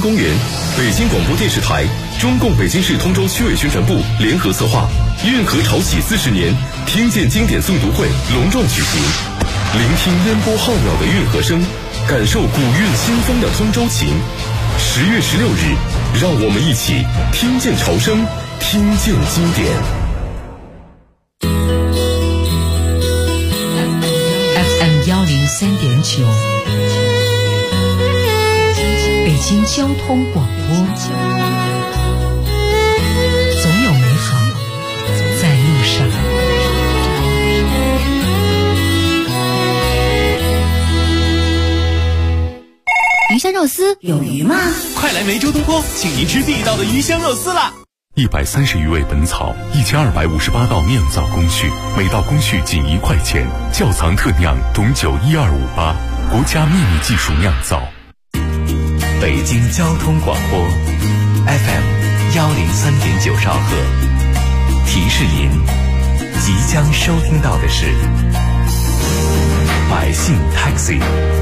公园，北京广播电视台、中共北京市通州区委宣传部联合策划运河潮起40年听见经典诵读会隆重举行，聆听烟波浩渺的运河声，感受古韵新风的通州情。10月16日，让我们一起听见潮声，听见经典。 FM 103.9，北京交通广播，总有美好在路上。 鱼香肉丝有鱼吗？ 快来梅州东坡，请您吃地道的鱼香肉丝啦 ！130余味本草，1258道酿造工序，每道工序仅1块钱，窖藏特酿董酒12588，国家秘密技术酿造。 北京交通广播 FM 103.9兆赫，提示您即将收听到的是百姓 Taxi。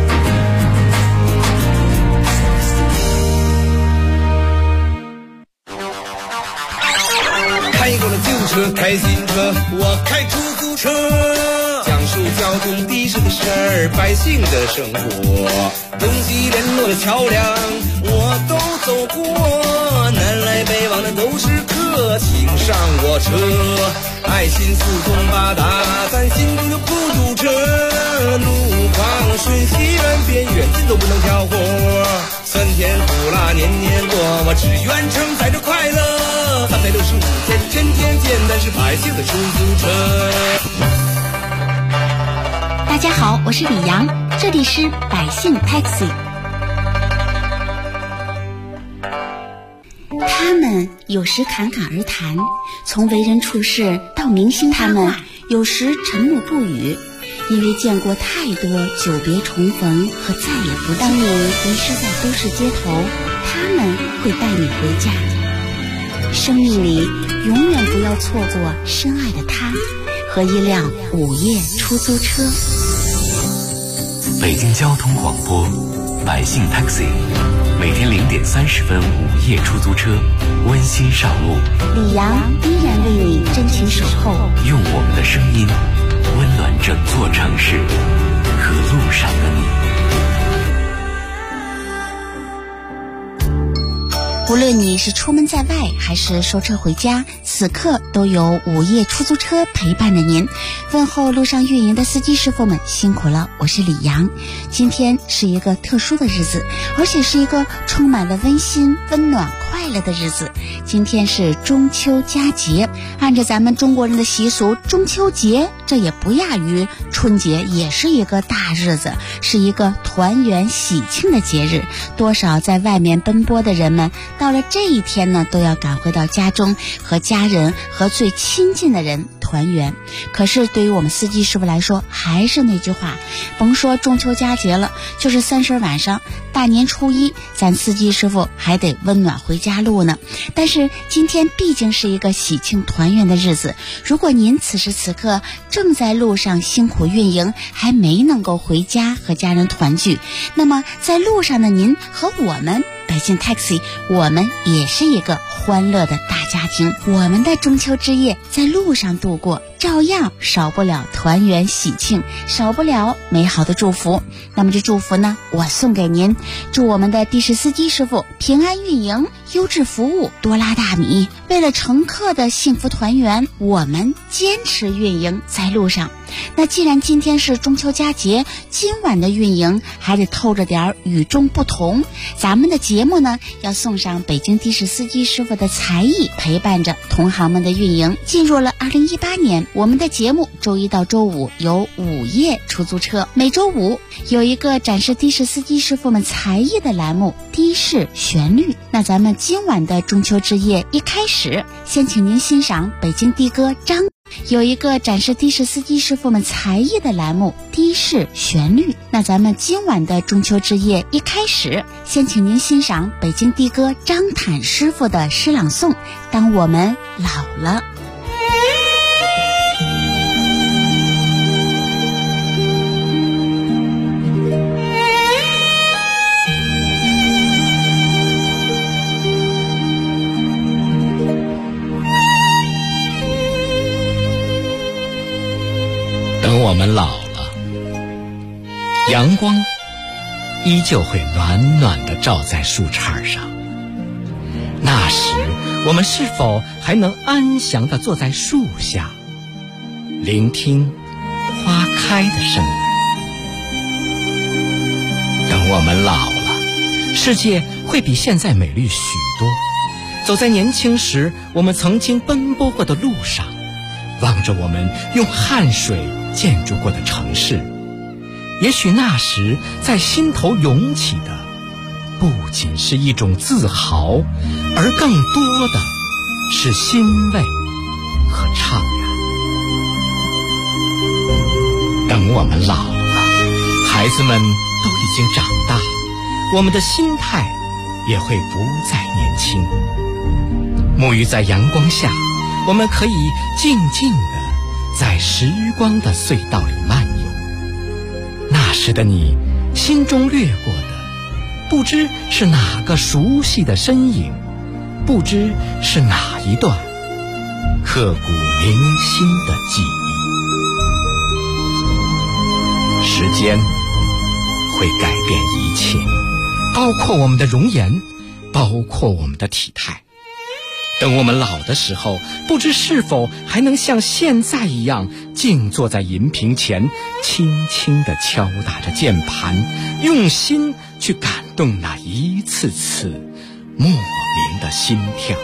开过了旧车，开新车，我开出租车，讲述交通的士的事儿，百姓的生活，东西联络的桥梁我都走过，南来北往的都是客，请上我车，爱心四通八达，咱心中有不堵车，路况顺西远边远近都不能挑活，酸甜苦辣年年过，我只愿承载着快乐，365天天天见，但是百姓的出租车。 大家好，我是李阳，这里是百姓 Taxi。 他们有时侃侃而谈，从为人处事到明星他们有时沉默不语，因为见过太多久别重逢和再也不见。当你迷失在都市街头，他们会带你回家。生命里永远不要错过深爱的他和一辆午夜出租车。 北京交通广播百姓 Taxi， 每天0点30分午夜出租车温馨上路， 李阳依然为你真情守候， 用我们的声音温暖整座城市和路上的你。 无论你是出门在外还是收车回家，此刻都有午夜出租车陪伴着您。问候路上运营的司机师傅们辛苦了，我是李阳。今天是一个特殊的日子，而且是一个充满了温馨、温暖、快乐的日子。今天是中秋佳节，按照咱们中国人的习俗，中秋节这也不亚于春节，也是一个大日子，是一个团圆喜庆的节日。多少在外面奔波的人们到了这一天呢，都要赶回到家中，和家人和最亲近的人团圆。可是对于我们司机师傅来说，还是那句话，甭说中秋佳节了，就是30晚上、大年初一，咱司机师傅还得温暖回家路呢。但是今天毕竟是一个喜庆团圆的日子，如果您此时此刻正在路上辛苦运营，还没能够回家和家人团聚，那么在路上的您和我们百姓 Taxi， 我们也是一个欢乐的大家庭。我们的中秋之夜在路上度过，照样少不了团圆喜庆，少不了美好的祝福。那么这祝福呢，我送给您，祝我们的的士司机师傅平安运营，优质服务，多拉大米。为了乘客的幸福团圆，我们坚持运营在路上。那既然今天是中秋佳节，今晚的运营还得透着点与众不同。咱们的节目呢，要送上北京的士司机师傅的才艺，陪伴着同行们的运营。进入了2018年，我们的节目周一到周五有午夜出租车，每周五有一个展示的士司机师傅们才艺的栏目，的士旋律。那咱们今晚的中秋之夜一开始，先请您欣赏北京的哥张有一个展示的士司机师傅们才艺的栏目，的士旋律。那咱们今晚的中秋之夜一开始，先请您欣赏北京的哥张坦师傅的诗朗诵《当我们老了》。 我们老了，阳光依旧会暖暖地照在树杈上，那时我们是否还能安详地坐在树下，聆听花开的声音？等我们老了，世界会比现在美丽许多。走在年轻时我们曾经奔波过的路上，望着我们用汗水建筑过的城市，也许那时在心头涌起的不仅是一种自豪，而更多的是欣慰和怅然。等我们老了，孩子们都已经长大，我们的心态也会不再年轻。沐浴在阳光下，我们可以静静地在时光的隧道里漫游。那时的你，心中掠过的不知是哪个熟悉的身影，不知是哪一段刻骨铭心的记忆。时间会改变一切，包括我们的容颜，包括我们的体态。等我们老的时候，不知是否还能像现在一样静坐在银屏前，轻轻地敲打着键盘，用心去感动那一次次莫名的心跳。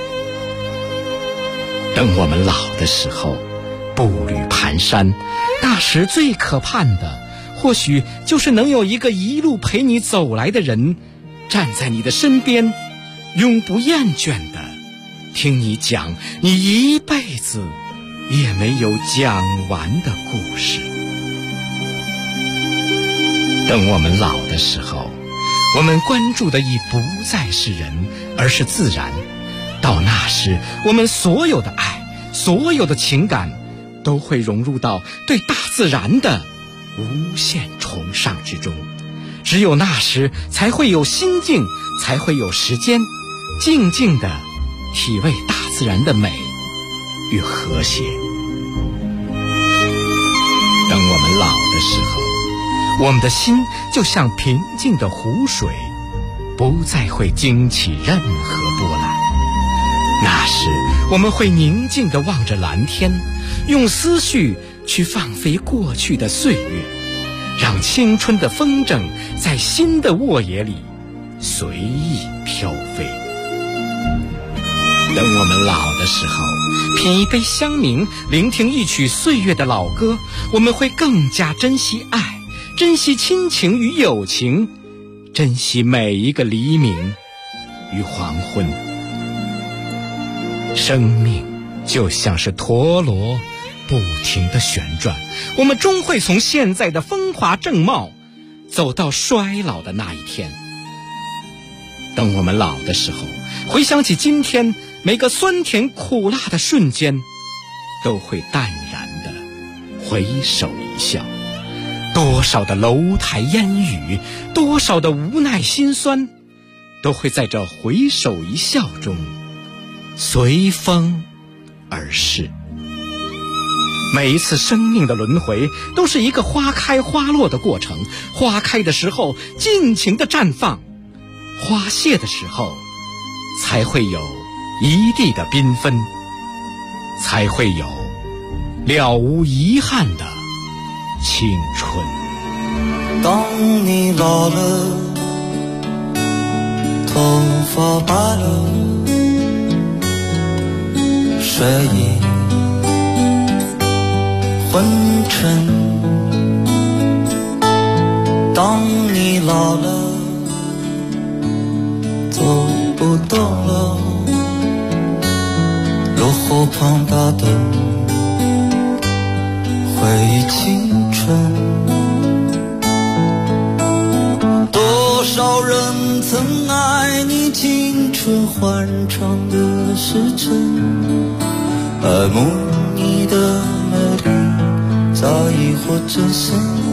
等我们老的时候，步履蹒跚，那时最可盼的或许就是能有一个一路陪你走来的人，站在你的身边，永不厌倦的听你讲你一辈子也没有讲完的故事。等我们老的时候，我们关注的已不再是人，而是自然。到那时，我们所有的爱，所有的情感，都会融入到对大自然的无限崇尚之中。只有那时，才会有心境，才会有时间，静静地体味大自然的美与和谐。等我们老的时候，我们的心就像平静的湖水，不再会惊起任何波澜。那时我们会宁静地望着蓝天，用思绪去放飞过去的岁月，让青春的风筝在新的沃野里随意飘飞。等我们老的时候，品一杯香茗，聆听一曲岁月的老歌，我们会更加珍惜爱，珍惜亲情与友情，珍惜每一个黎明与黄昏。生命就像是陀螺，不停地旋转，我们终会从现在的风华正茂走到衰老的那一天。等我们老的时候，回想起今天每个酸甜苦辣的瞬间，都会淡然地回首一笑。多少的楼台烟雨，多少的无奈心酸，都会在这回首一笑中随风而逝。每一次生命的轮回，都是一个花开花落的过程。花开的时候尽情的绽放，花谢的时候才会有一地的缤纷，才会有了无遗憾的青春。 当你老了，头发白了，睡意昏沉。当你老了，走不动了，落后庞大的回忆青春。多少人曾爱你青春欢畅的时辰，爱慕你的美丽早已或真身。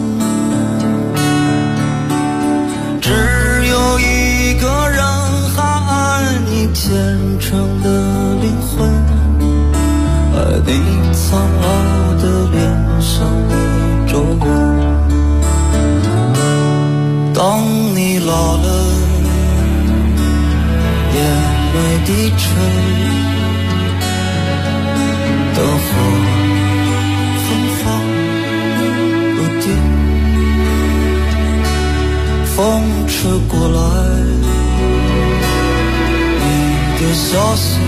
只有一个人还爱你虔诚的灵魂，爱你苍老的脸上的皱没低垂灯火芬芳如电，风吹过来你的消息，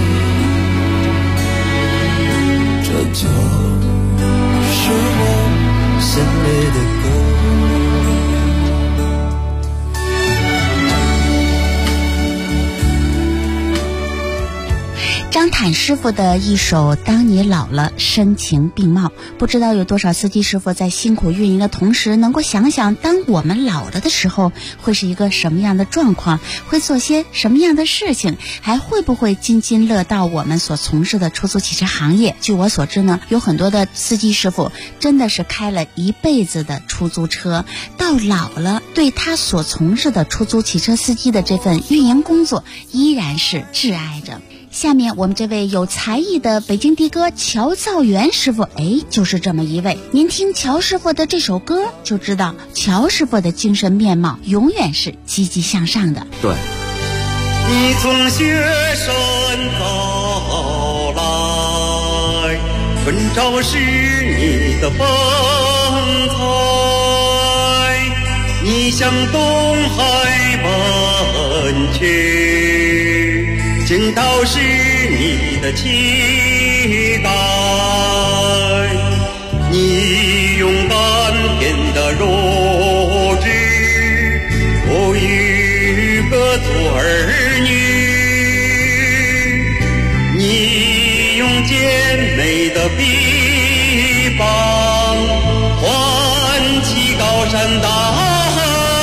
这就是我心里的歌。 张坦师傅的一首《当你老了》声情并茂，不知道有多少司机师傅在辛苦运营的同时，能够想想当我们老了的时候会是一个什么样的状况，会做些什么样的事情，还会不会津津乐道我们所从事的出租汽车行业。据我所知呢，有很多的司机师傅真的是开了一辈子的出租车，到老了对他所从事的出租汽车司机的这份运营工作依然是挚爱着。下面我们这位有才艺的北京的哥乔造元师傅，就是这么一位。您听乔师傅的这首歌就知道，乔师傅的精神面貌永远是积极向上的。 对， 你从雪山走来，春潮是你的风采，你向东海奔去，惊涛是你的期待，你勇敢变得弱智，不与各族儿女，你用坚美的臂膀唤起高山大海，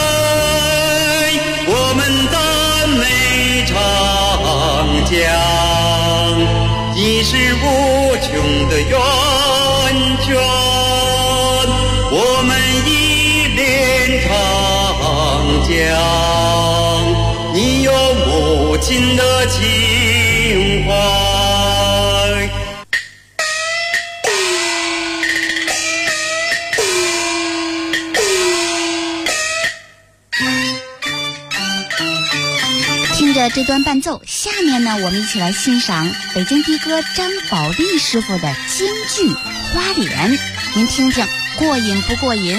我们赞美长江，已是无穷的源泉，我们依恋长江，你有母亲的情怀。 听着这段伴奏，下面呢，我们一起来欣赏北京的哥张宝利师傅的京剧《花脸》，您听听过瘾不过瘾？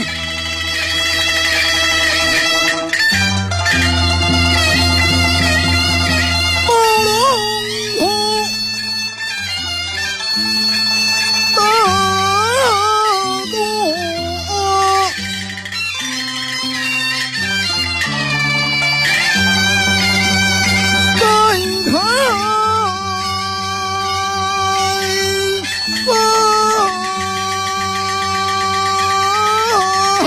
啊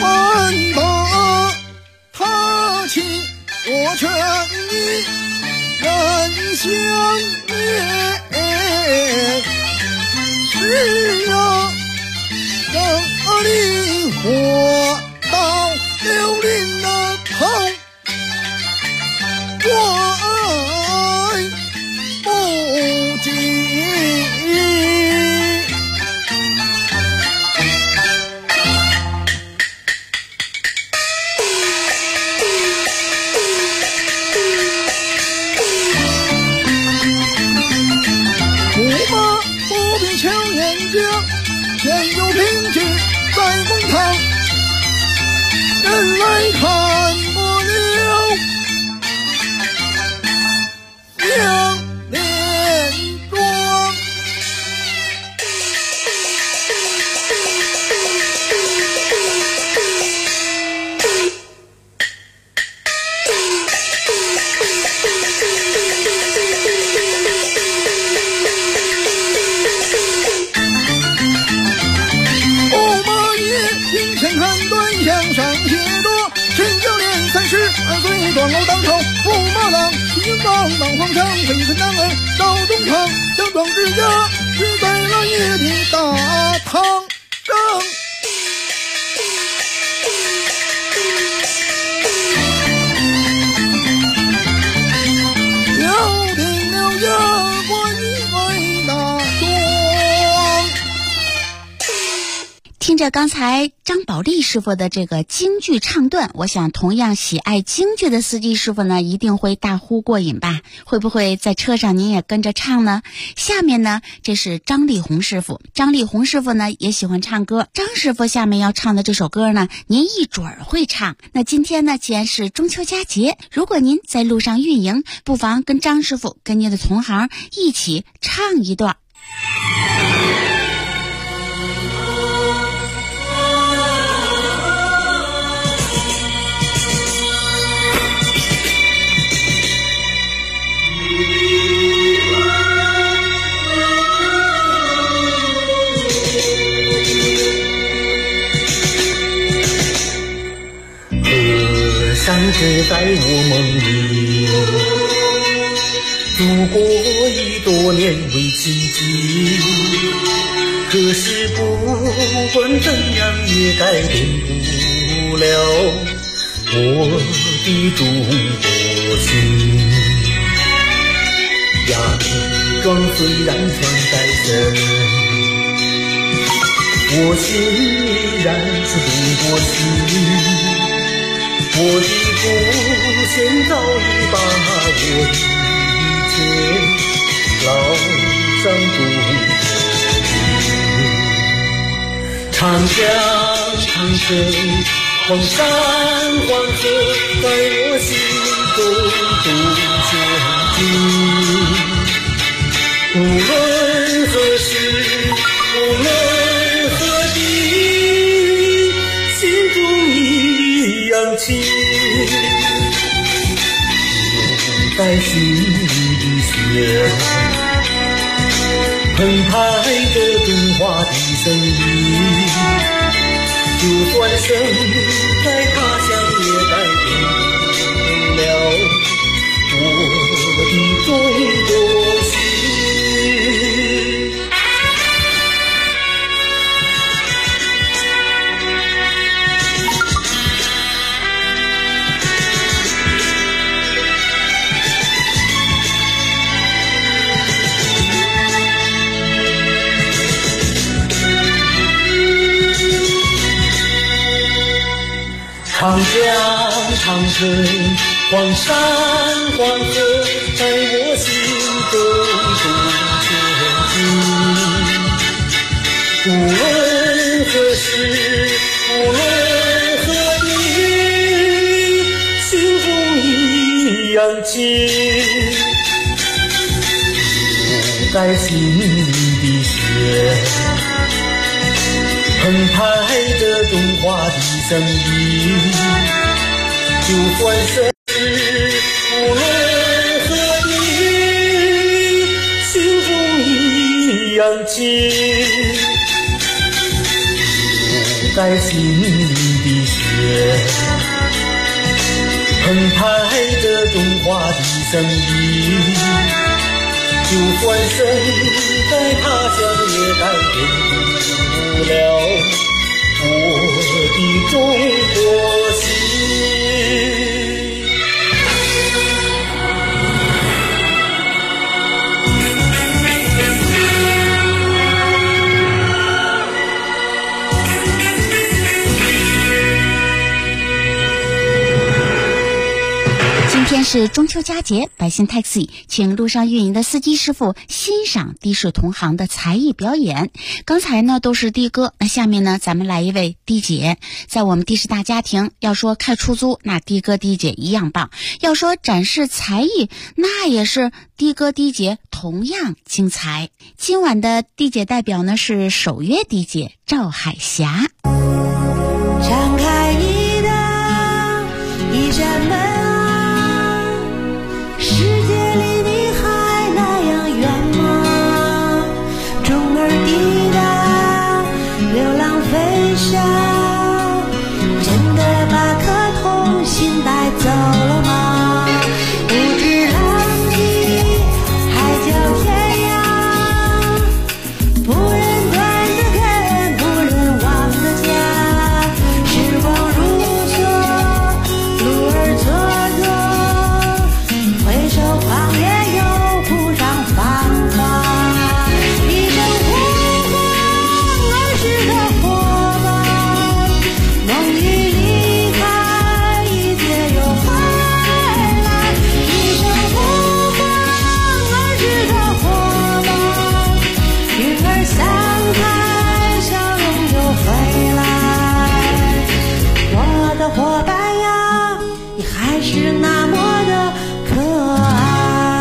万把他情，我劝你人相悦。是啊，这里活到刘伶的头，我爱不尽。不必求眼睛，前有凭据在公堂，人来看不了两脸妆。清晨看端向上写着，19年32岁断楼当头，驸马郎心望当皇上，非分男儿到东堂，强壮之家是在了爷的大堂上。了定了牙关为大庄。 听着刚才张宝丽师傅的这个京剧唱段，我想同样喜爱京剧的司机师傅呢，一定会大呼过瘾吧？会不会在车上您也跟着唱呢？下面呢，这是张丽红师傅。张丽红师傅呢也喜欢唱歌，张师傅下面要唱的这首歌呢，您一准儿会唱。那今天呢，既然是中秋佳节，如果您在路上运营，不妨跟张师傅跟您的同行一起唱一段。 山只在我梦里，度过一多年为奇迹，可是不管怎样也改变不了我的中国心。洋装虽然穿在身，我心依然是中国心。我的祖先早已把我的一切烙上中国。长江长城黄山黄河在我心中都前进。无论何时无论何地，心中一样情，流在心里的血，澎湃着中华的声音。就算身在他乡，也改变不了我的中国心。长江长城黄山黄河在我心中前进。无论何时无论何地，心中一样情，流在心里的血，澎湃着中华的声音。就算是无论何地，心中一样情，流在心里的雪，澎湃着中华的声音，就算身在他乡也改变不了我的中国心。 今天是中秋佳节，百姓 taxi 请路上运营的司机师傅欣赏的士同行的才艺表演。刚才呢都是的哥，那下面呢咱们来一位的姐。在我们的士大家庭，要说开出租，那的哥的姐一样棒；要说展示才艺，那也是的哥的姐同样精彩。今晚的的姐代表呢是首约的姐赵海霞。 敞开你的一扇门，世界离你还那样远吗？中儿滴答，流浪飞翔，真的把颗童心带走了吗？不知浪迹海角天涯，不忍断的根，不忍忘的家。时光如梭，路儿蹉跎，回首狂野又铺上繁华，一生呼唤儿时的伙伴，梦已离开，一切又回来，一生呼唤儿时的伙伴，云儿散开，笑容又回来。我的伙伴呀，你还是那么的可爱。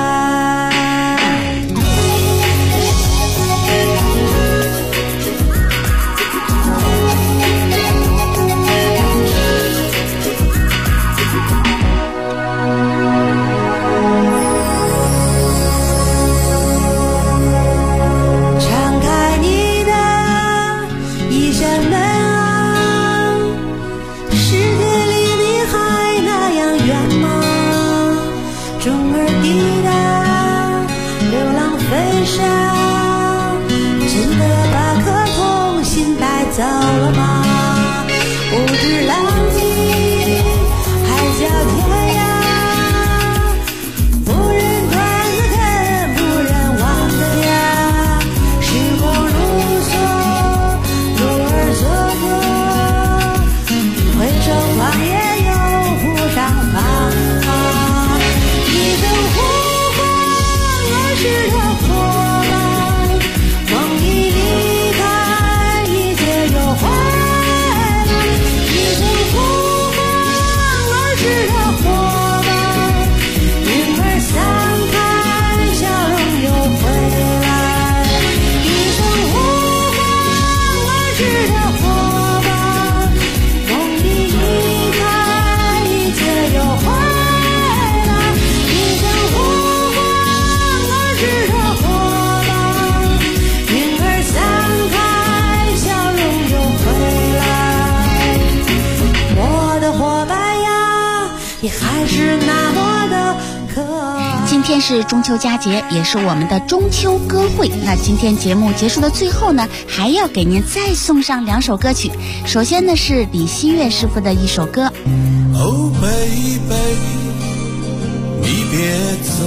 敞开你的一扇门啊，世界离你还那样远吗？钟儿滴答，流浪飞翔，真的把颗童心带走了吗？不知浪迹海角天涯，不忍断的根，不忍忘的家。时光如梭，路儿蹉跎，回首狂野又铺上繁华，一生呼唤儿时的伙伴，梦已离开，一切又回来，一生呼唤儿时的伙伴，云儿散开，笑容又回来，一生呼唤儿时的伙伴，梦已离开，一切又回来，一生呼唤儿时的伙伴，云儿散开，笑容又回来。我的伙伴呀，你还是那么的可爱。 今天是中秋佳节，也是我们的中秋歌会。那今天节目结束的最后呢，还要给您再送上两首歌曲。首先呢是李希月师傅的一首歌。 Oh baby， 你别走，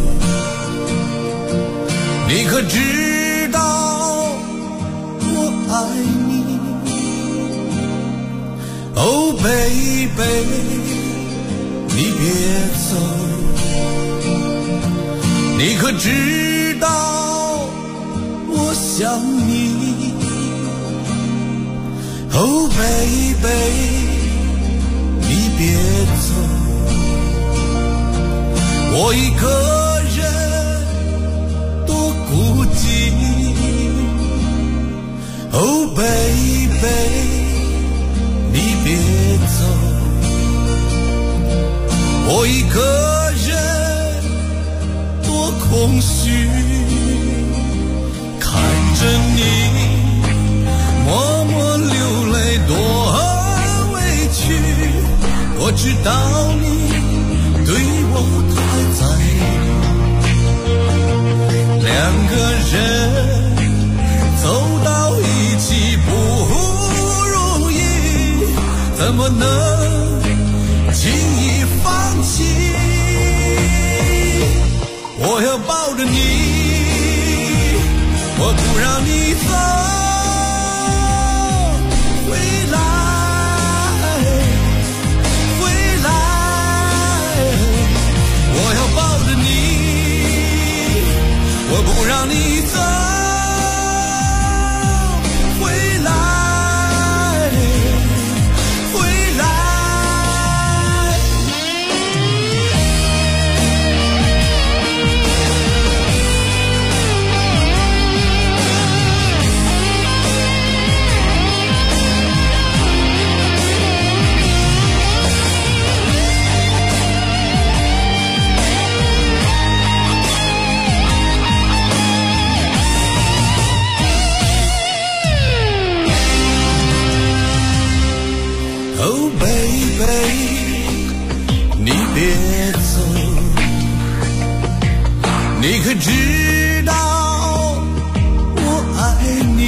你可知道我爱你 ？Oh baby， 你别走，你可知道我想你 ？Oh baby。你别走，我一个人多孤寂。Oh baby， 你别走，我一个人多空虚。看着你默默流泪多。 我知道你对我太在意，两个人走到一起不容易，怎么能轻易放弃？我要抱着你，我不让你走，回来，回来，我要抱着你，我不让你走，回来，回来。Oh baby， 你别走，你可知道我爱你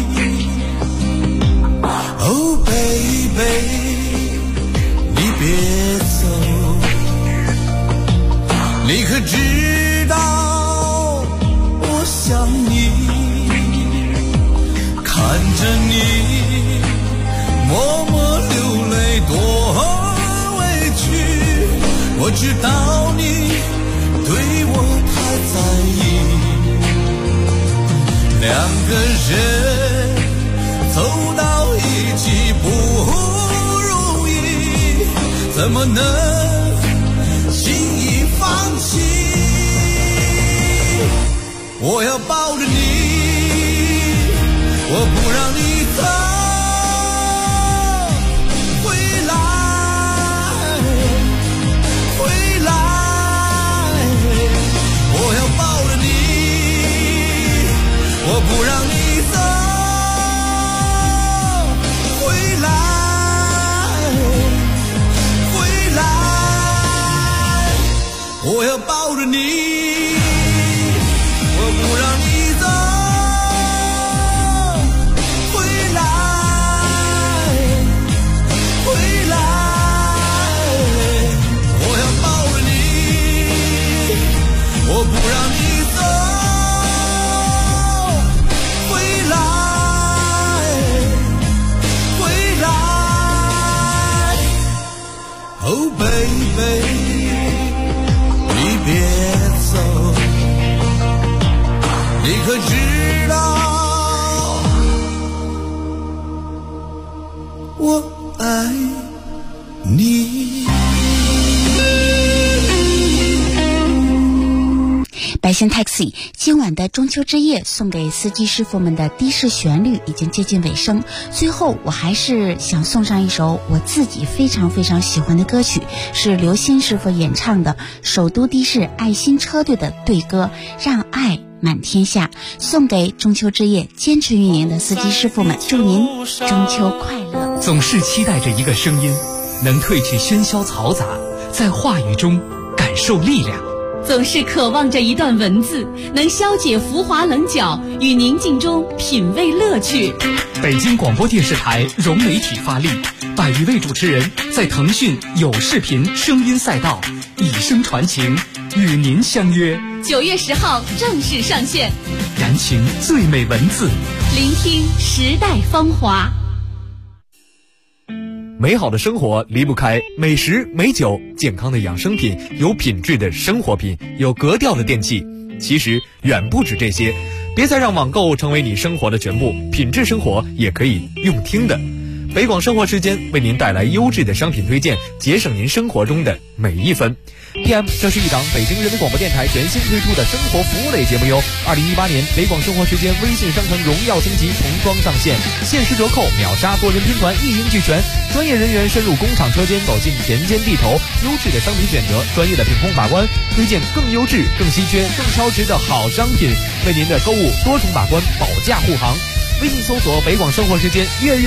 ？Oh baby， 你别走，你可知道我想你？看着你默默流泪多委屈，我知道你对我太在意，两个人走到一起不容易，怎么能轻易放弃？我要抱着你，我不让你走，我不让你走，回来，回来，我要抱着你，我不让你走，回来，回来，我要抱着你，我不让你走。Oh baby， 你别走，你可知道我爱你？ 白线 taxi 今晚的中秋之夜送给司机师傅们的的士旋律已经接近尾声，最后我还是想送上一首我自己非常非常喜欢的歌曲，是刘鑫师傅演唱的首都的士爱心车队的队歌《让爱满天下》，送给中秋之夜坚持运营的司机师傅们，祝您中秋快乐。 总是期待着一个声音能褪去喧嚣嘈杂，在话语中感受力量， 总是渴望着一段文字能消解浮华棱角，与宁静中品味乐趣。 北京广播电视台融媒体发力，100余位主持人在腾讯有视频声音赛道以声传情，与您相约 9月10号正式上线， 燃情最美文字， 聆听时代芳华。 美好的生活离不开美食美酒，健康的养生品，有品质的生活品，有格调的电器。其实远不止这些，别再让网购成为你生活的全部，品质生活也可以用听的。北广生活时间为您带来优质的商品推荐，节省您生活中的每一分。PM， 这是一档北京人民广播电台全新推出的生活服务类节目哟。2018年北广生活时间微信商城荣耀升级重装上线，限时折扣，秒杀多人拼团，一应俱全。专业人员深入工厂车间，走进田间地头，优质的商品选择，专业的品控把关，推荐更优质、更稀缺、更超值的好商品，为您的购物多重把关，保驾护航。微信搜索北广生活时间，月